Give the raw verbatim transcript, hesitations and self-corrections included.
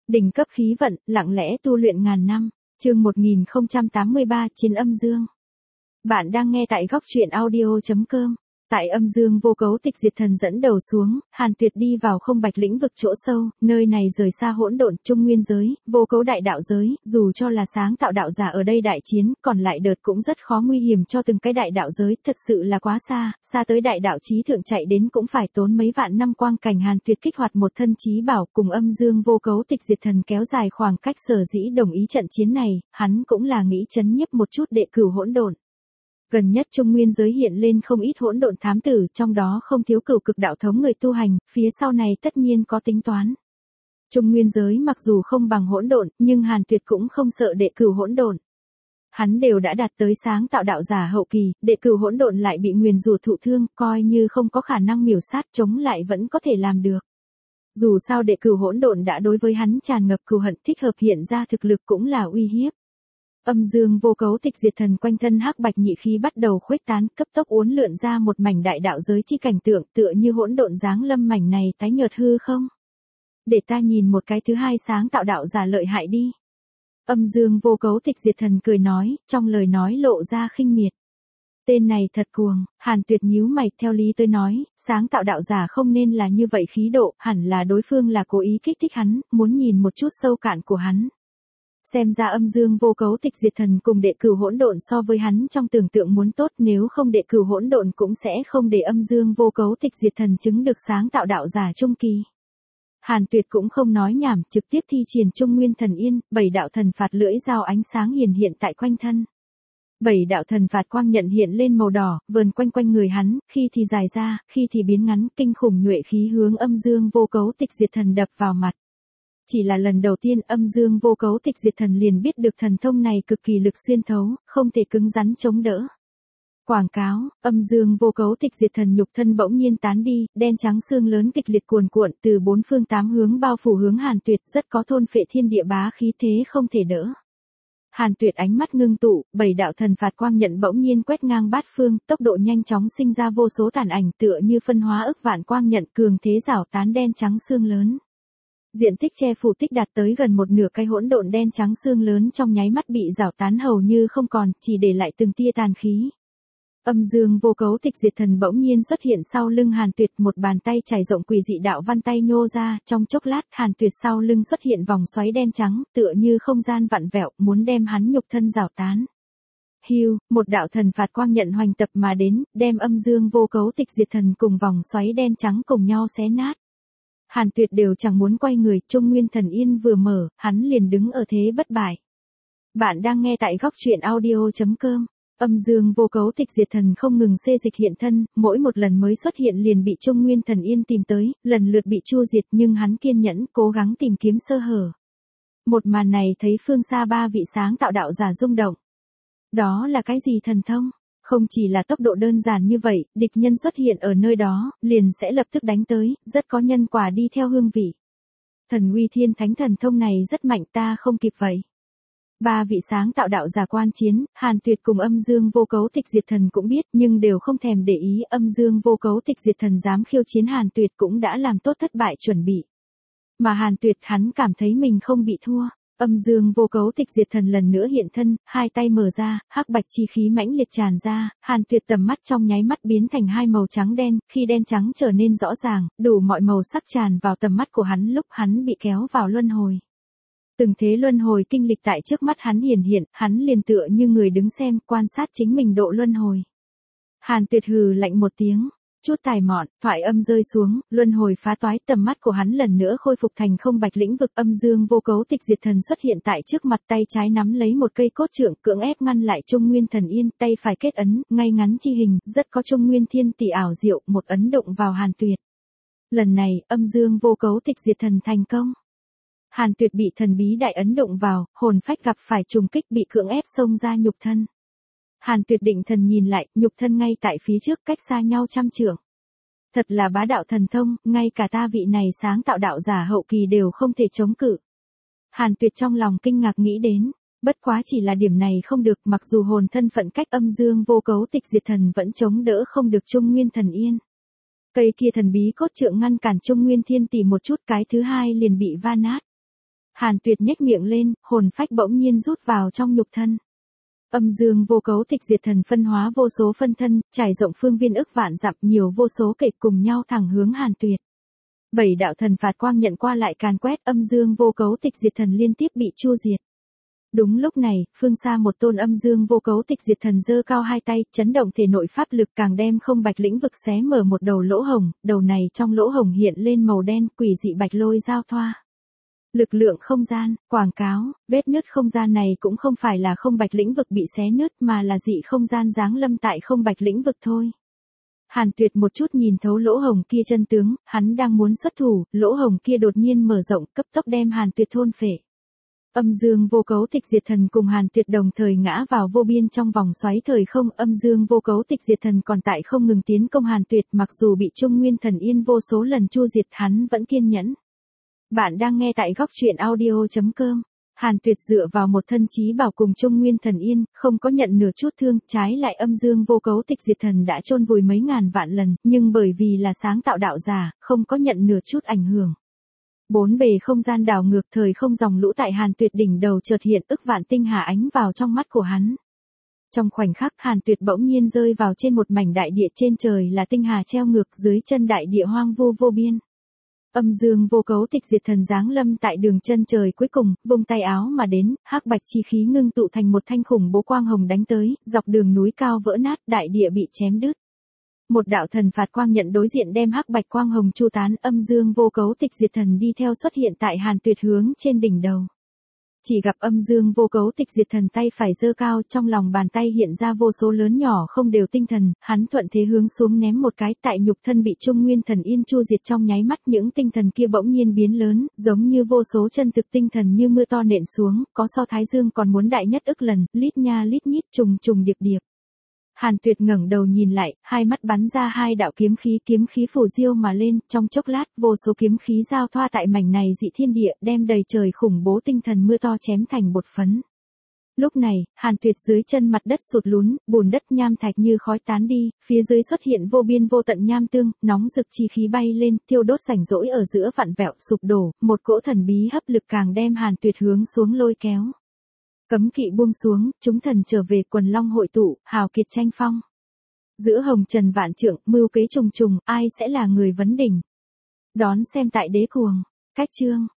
Đỉnh cấp khí vận, lặng lẽ tu luyện ngàn năm. Chương một nghìn không trăm tám mươi ba, Chiến âm dương. Bạn đang nghe tại góc truyện audio chấm com. Tại âm dương vô cấu tịch diệt thần dẫn đầu xuống, Hàn Tuyệt đi vào không bạch lĩnh vực chỗ sâu, nơi này rời xa hỗn độn, trung nguyên giới, vô cấu đại đạo giới, dù cho là sáng tạo đạo giả ở đây đại chiến, còn lại đợt cũng rất khó nguy hiểm cho từng cái đại đạo giới, thật sự là quá xa, xa tới đại đạo chí thượng chạy đến cũng phải tốn mấy vạn năm quang cảnh. Hàn Tuyệt kích hoạt một thân chí bảo cùng âm dương vô cấu tịch diệt thần kéo dài khoảng cách, sở dĩ đồng ý trận chiến này, hắn cũng là nghĩ chấn nhiếp một chút đệ cửu hỗn độn. Gần nhất trung nguyên giới hiện lên không ít hỗn độn thám tử, trong đó không thiếu cửu cực đạo thống người tu hành, phía sau này tất nhiên có tính toán. Trung nguyên giới mặc dù không bằng hỗn độn, nhưng Hàn Tuyệt cũng không sợ đệ cửu hỗn độn. Hắn đều đã đạt tới sáng tạo đạo giả hậu kỳ, đệ cửu hỗn độn lại bị nguyền rủa thụ thương, coi như không có khả năng miểu sát chống lại vẫn có thể làm được. Dù sao đệ cửu hỗn độn đã đối với hắn tràn ngập cừu hận, thích hợp hiện ra thực lực cũng là uy hiếp. Âm dương vô cấu tịch diệt thần quanh thân hắc bạch nhị khí bắt đầu khuếch tán, cấp tốc uốn lượn ra một mảnh đại đạo giới chi cảnh tượng, tựa như hỗn độn giáng lâm mảnh này tái nhợt hư không. Để ta nhìn một cái thứ hai sáng tạo đạo giả lợi hại đi. Âm dương vô cấu tịch diệt thần cười nói, trong lời nói lộ ra khinh miệt. Tên này thật cuồng. Hàn Tuyệt nhíu mày, theo lý tới nói, sáng tạo đạo giả không nên là như vậy khí độ, hẳn là đối phương là cố ý kích thích hắn, muốn nhìn một chút sâu cạn của hắn. Xem ra âm dương vô cấu tịch diệt thần cùng đệ cửu hỗn độn so với hắn trong tưởng tượng muốn tốt, nếu không đệ cửu hỗn độn cũng sẽ không để âm dương vô cấu tịch diệt thần chứng được sáng tạo đạo giả trung kỳ. Hàn Tuyệt cũng không nói nhảm, trực tiếp thi triển Trung Nguyên Thần Yên, bảy đạo thần phạt lưỡi dao ánh sáng hiển hiện tại quanh thân. Bảy đạo thần phạt quang nhận hiện lên màu đỏ, vờn quanh quanh người hắn, khi thì dài ra, khi thì biến ngắn, kinh khủng nhuệ khí hướng âm dương vô cấu tịch diệt thần đập vào mặt. Chỉ là lần đầu tiên âm dương vô cấu tịch diệt thần liền biết được thần thông này cực kỳ lực xuyên thấu, không thể cứng rắn chống đỡ. Quảng cáo, âm dương vô cấu tịch diệt thần nhục thân bỗng nhiên tán đi, đen trắng xương lớn kịch liệt cuồn cuộn từ bốn phương tám hướng bao phủ hướng Hàn Tuyệt, rất có thôn phệ thiên địa bá khí thế không thể đỡ. Hàn Tuyệt ánh mắt ngưng tụ, bảy đạo thần phạt quang nhận bỗng nhiên quét ngang bát phương, tốc độ nhanh chóng sinh ra vô số tàn ảnh tựa như phân hóa ức vạn quang nhận cường thế rảo tán đen trắng xương lớn. Diện tích che phủ tích đạt tới gần một nửa cái hỗn độn đen trắng xương lớn trong nháy mắt bị rảo tán hầu như không còn, chỉ để lại từng tia tàn khí. Âm dương vô cấu tịch diệt thần bỗng nhiên xuất hiện sau lưng Hàn Tuyệt, một bàn tay trải rộng quỷ dị đạo văn tay nhô ra, trong chốc lát Hàn Tuyệt sau lưng xuất hiện vòng xoáy đen trắng, tựa như không gian vặn vẹo, muốn đem hắn nhục thân rảo tán. Hưu, một đạo thần phạt quang nhận hoành tập mà đến, đem âm dương vô cấu tịch diệt thần cùng vòng xoáy đen trắng cùng nhau xé nát. Hàn Tuyệt đều chẳng muốn quay người, Trung Nguyên Thần Yên vừa mở, hắn liền đứng ở thế bất bại. Bạn đang nghe tại góc truyện audio chấm com. Âm dương vô cấu tịch diệt thần không ngừng xê dịch hiện thân, mỗi một lần mới xuất hiện liền bị Trung Nguyên Thần Yên tìm tới, lần lượt bị chu diệt, nhưng hắn kiên nhẫn, cố gắng tìm kiếm sơ hở. Một màn này thấy phương xa ba vị sáng tạo đạo giả rung động. Đó là cái gì thần thông? Không chỉ là tốc độ đơn giản như vậy, địch nhân xuất hiện ở nơi đó, liền sẽ lập tức đánh tới, rất có nhân quả đi theo hương vị. Thần uy thiên thánh thần thông này rất mạnh, ta không kịp vậy. Ba vị sáng tạo đạo giả quan chiến, Hàn Tuyệt cùng âm dương vô cấu tịch diệt thần cũng biết, nhưng đều không thèm để ý, âm dương vô cấu tịch diệt thần dám khiêu chiến Hàn Tuyệt cũng đã làm tốt thất bại chuẩn bị. Mà Hàn Tuyệt hắn cảm thấy mình không bị thua. Âm dương vô cấu tịch diệt thần lần nữa hiện thân, hai tay mở ra, hắc bạch chi khí mãnh liệt tràn ra, Hàn Tuyệt tầm mắt trong nháy mắt biến thành hai màu trắng đen, khi đen trắng trở nên rõ ràng, đủ mọi màu sắc tràn vào tầm mắt của hắn lúc hắn bị kéo vào luân hồi. Từng thế luân hồi kinh lịch tại trước mắt hắn hiển hiện, hắn liền tựa như người đứng xem, quan sát chính mình độ luân hồi. Hàn Tuyệt hừ lạnh một tiếng. Chút tài mọn, thoại âm rơi xuống, luân hồi phá toái, tầm mắt của hắn lần nữa khôi phục thành không bạch lĩnh vực. Âm dương vô cấu tịch diệt thần xuất hiện tại trước mặt, tay trái nắm lấy một cây cốt trượng, cưỡng ép ngăn lại Trung Nguyên Thần Yên, tay phải kết ấn, ngay ngắn chi hình, rất có Trung Nguyên thiên tỷ ảo diệu, một ấn động vào Hàn Tuyệt. Lần này, âm dương vô cấu tịch diệt thần thành công. Hàn Tuyệt bị thần bí đại ấn động vào, hồn phách gặp phải trùng kích, bị cưỡng ép xông ra nhục thân. Hàn Tuyệt định thần nhìn lại, nhục thân ngay tại phía trước, cách xa nhau trăm trượng. Thật là bá đạo thần thông, ngay cả ta vị này sáng tạo đạo giả hậu kỳ đều không thể chống cự. Hàn Tuyệt trong lòng kinh ngạc nghĩ đến, bất quá chỉ là điểm này không được, mặc dù hồn thân phận cách âm dương vô cấu tịch diệt thần vẫn chống đỡ không được Trung Nguyên Thần Yên. Cây kia thần bí cốt trượng ngăn cản Trung Nguyên thiên tỷ một chút, cái thứ hai liền bị va nát. Hàn Tuyệt nhếch miệng lên, hồn phách bỗng nhiên rút vào trong nhục thân. Âm dương vô cấu tịch diệt thần phân hóa vô số phân thân, trải rộng phương viên ức vạn dặm, nhiều vô số kịch cùng nhau thẳng hướng Hàn Tuyệt. Bảy đạo thần phạt quang nhận qua lại càn quét, âm dương vô cấu tịch diệt thần liên tiếp bị chu diệt. Đúng lúc này, phương xa một tôn âm dương vô cấu tịch diệt thần giơ cao hai tay, chấn động thể nội pháp lực càng đem không bạch lĩnh vực xé mở một đầu lỗ hồng, đầu này trong lỗ hồng hiện lên màu đen, quỷ dị bạch lôi giao thoa. Lực lượng không gian, quảng cáo, vết nứt không gian này cũng không phải là không bạch lĩnh vực bị xé nứt mà là dị không gian giáng lâm tại không bạch lĩnh vực thôi. Hàn Tuyệt một chút nhìn thấu lỗ hồng kia chân tướng, hắn đang muốn xuất thủ, lỗ hồng kia đột nhiên mở rộng, cấp tốc đem Hàn Tuyệt thôn phệ. Âm dương vô cấu tịch diệt thần cùng Hàn Tuyệt đồng thời ngã vào vô biên trong vòng xoáy thời không, âm dương vô cấu tịch diệt thần còn tại không ngừng tiến công Hàn Tuyệt, mặc dù bị Trung Nguyên Thần Yên vô số lần chu diệt, hắn vẫn kiên nhẫn. Bạn đang nghe tại góc truyện audio chấm com. Hàn Tuyệt dựa vào một thân chí bảo cùng Trung Nguyên Thần Yên, không có nhận nửa chút thương, trái lại âm dương vô cấu tịch diệt thần đã chôn vùi mấy ngàn vạn lần, nhưng bởi vì là sáng tạo đạo giả, không có nhận nửa chút ảnh hưởng. Bốn bề không gian đảo ngược, thời không dòng lũ tại Hàn Tuyệt đỉnh đầu chợt hiện, ức vạn tinh hà ánh vào trong mắt của hắn. Trong khoảnh khắc, Hàn Tuyệt bỗng nhiên rơi vào trên một mảnh đại địa, trên trời là tinh hà treo ngược, dưới chân đại địa hoang vu vô biên. Âm dương vô cấu tịch diệt thần giáng lâm tại đường chân trời cuối cùng, vung tay áo mà đến, hắc bạch chi khí ngưng tụ thành một thanh khủng bố quang hồng đánh tới, dọc đường núi cao vỡ nát, đại địa bị chém đứt. Một đạo thần phạt quang nhận đối diện đem hắc bạch quang hồng chu tán, âm dương vô cấu tịch diệt thần đi theo xuất hiện tại Hàn Tuyệt hướng trên đỉnh đầu. Chỉ gặp âm dương vô cấu tịch diệt thần tay phải giơ cao, trong lòng bàn tay hiện ra vô số lớn nhỏ không đều tinh thần, hắn thuận thế hướng xuống ném một cái, tại nhục thân bị Trung Nguyên Thần Yên chu diệt trong nháy mắt, những tinh thần kia bỗng nhiên biến lớn, giống như vô số chân thực tinh thần như mưa to nện xuống, có so Thái Dương còn muốn đại nhất ức lần, lít nha lít nhít, trùng trùng điệp điệp. Hàn Tuyệt ngẩng đầu nhìn lại, hai mắt bắn ra hai đạo kiếm khí, kiếm khí phủ diêu mà lên, trong chốc lát, vô số kiếm khí giao thoa tại mảnh này dị thiên địa, đem đầy trời khủng bố tinh thần mưa to chém thành bột phấn. Lúc này, Hàn Tuyệt dưới chân mặt đất sụt lún, bùn đất nham thạch như khói tán đi, phía dưới xuất hiện vô biên vô tận nham tương, nóng rực chi khí bay lên, thiêu đốt rảnh rỗi ở giữa vặn vẹo sụp đổ, một cỗ thần bí hấp lực càng đem Hàn Tuyệt hướng xuống lôi kéo. Cấm kỵ buông xuống, chúng thần trở về, quần long hội tụ, hào kiệt tranh phong. Giữa hồng trần vạn trượng, mưu kế trùng trùng, ai sẽ là người vấn đỉnh? Đón xem tại Đế Cuồng. Cách chương.